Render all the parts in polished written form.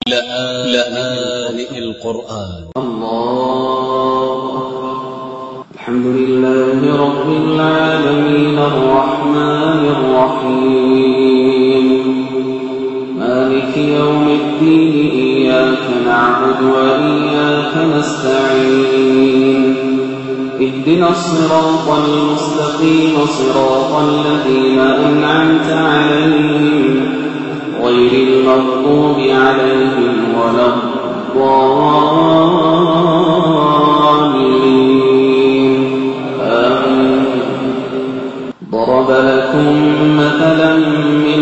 لآن القرآن. الله الحمد لله رب العالمين الرحمن الرحيم مالك يوم الدين إياك نعبد وإياك نستعين اهدنا الصراط المستقيم صراط الذين أنعمت عليهم غير المغضوب عليهم ولا الضالين آمين. ضرب لكم مثلا من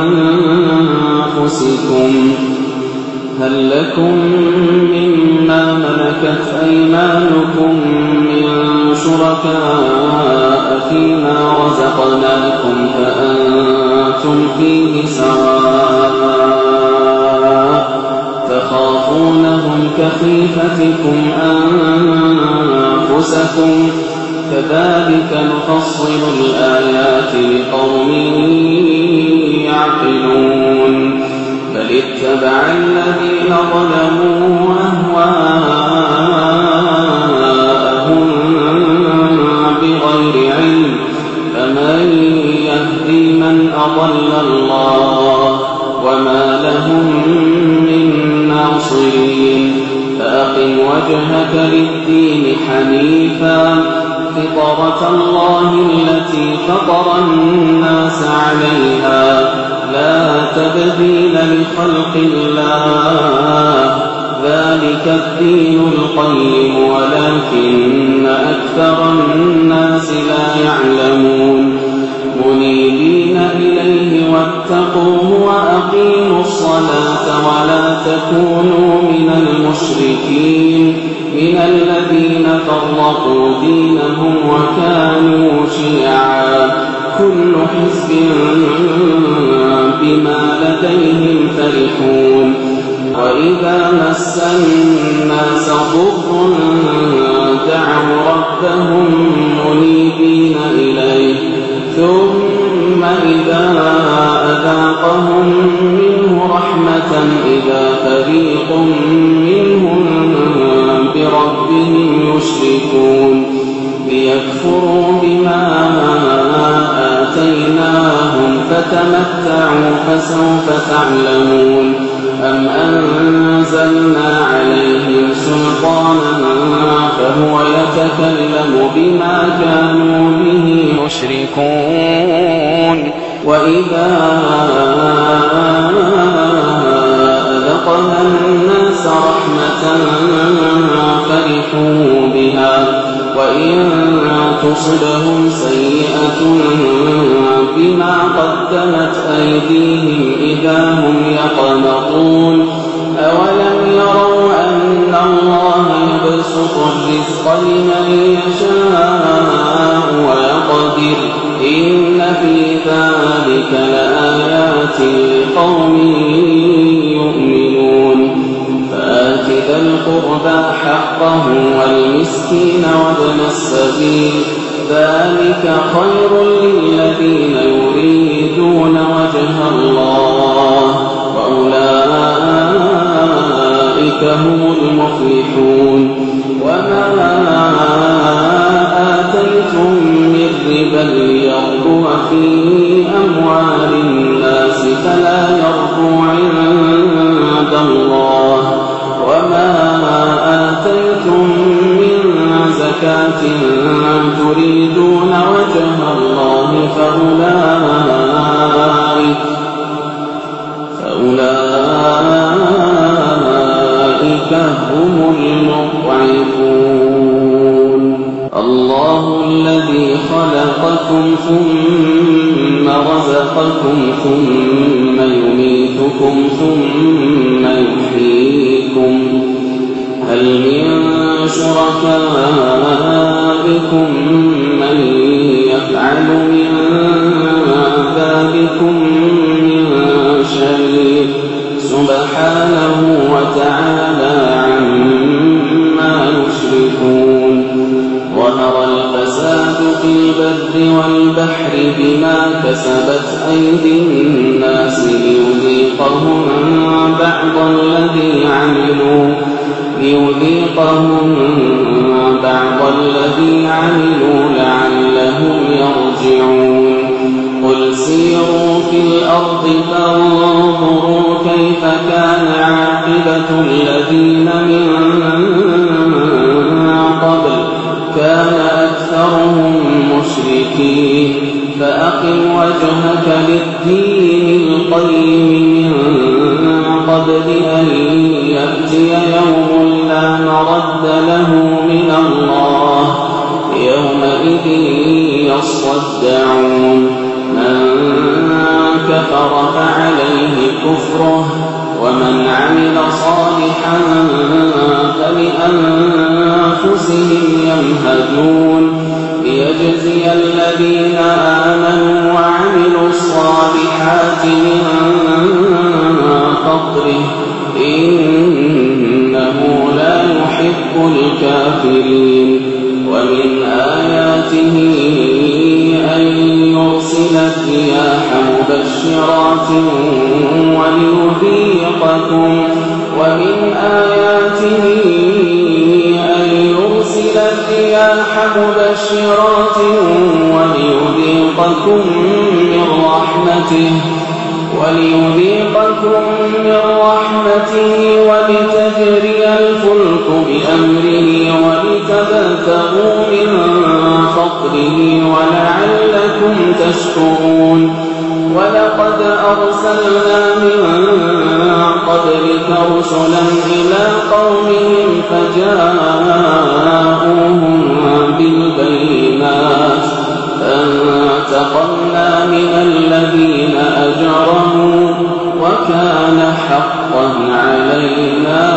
أنفسكم هل لكم مما ملكت أيمانكم من شركاء فيما رزقناكم فأنتم فيه سواء تخافونهم كخيفتكم أنفسكم كذلك نفصل الآيات لقوم يعقلون بل اتبع الذين ظلموا أهواءهم بغير علم فمن يهدي من أضل الله وما لهم من ناصرين فأقم وجهك للدين حنيفا فطرة الله التي فطر الناس عليها لا تبديل لخلق الله ذلك الدين القيم ولكن أكثر الناس لا يعلمون منيبين إليه واتقوه وأقيموا الصلاة ولا تكونوا من المشركين من الذين فرقوا دينهم وكانوا شيعا كل حزب بما لديهم فرحون وإذا مس الناس ضر دعوا ربهم منيبين إليه ثم إذا أذاقهم منه رحمة إذا فريق منهم بربهم يشركون ليكفروا بما آتيناهم فتمتعوا فسوف تعلمون أم أنزلنا عليهم سلطانا فهو يتكلم بما كانوا به يشركون وإذا أذقنا الناس رحمة فرحوا بها وإن تصبهم سيئة بما قدمت أيديهم إذا هم يقنطون أولم يروا أن الله يبسط الرزق لمن يشاء ويقدر إن في ذلك لآيات لقوم يؤمنون فآت ذا القربى حقه والمسكين وابن السبيل ذلك خير للذين يريدون وجه الله وأولئك هم المفلحون وما آتيتم من ربا ليربو في أموال الناس فلا يربو عند الله وما آتيتم من زكاة تريدون وجه الله فأولئك هم المضعفون الله الذي خلقكم ثم رزقكم ثم يميتكم ثم يحييكم هل من شركائكم من يفعل من ذلكم من شيء سبحانه وتعالى عما يشركون ظهر الفساد في البر والبحر بما كسبت أيدي الناس ليذيقهم بعد بعض الذي عملوا لعلهم يرجعون قل سيروا في الأرض فانظروا كيف كان عاقبة الذين من قبل كان أكثرهم مشركين فأقم وجهك للدين القيم من قبل أن يأتي يوم لا مرد له من الله يومئذ يصدعون من كفر فعليه كفره ومن عمل صالحا فلأنفسهم يمهدون ليجزي الذين آمنوا وعملوا الصالحات من فضله إنه لا يحب الكافرين ومن آياته أن يرسل الرياح مبشرات وليذيقكم من رحمته ولتجري الفلك بأمره ولتبتغوا من فضله ولعلكم تشكرون ولقد أرسلنا من قبلك رسلا إلى قومهم فجاءوهم بالبينات فانتقمنا من الذين أجرموا وكان حقا علينا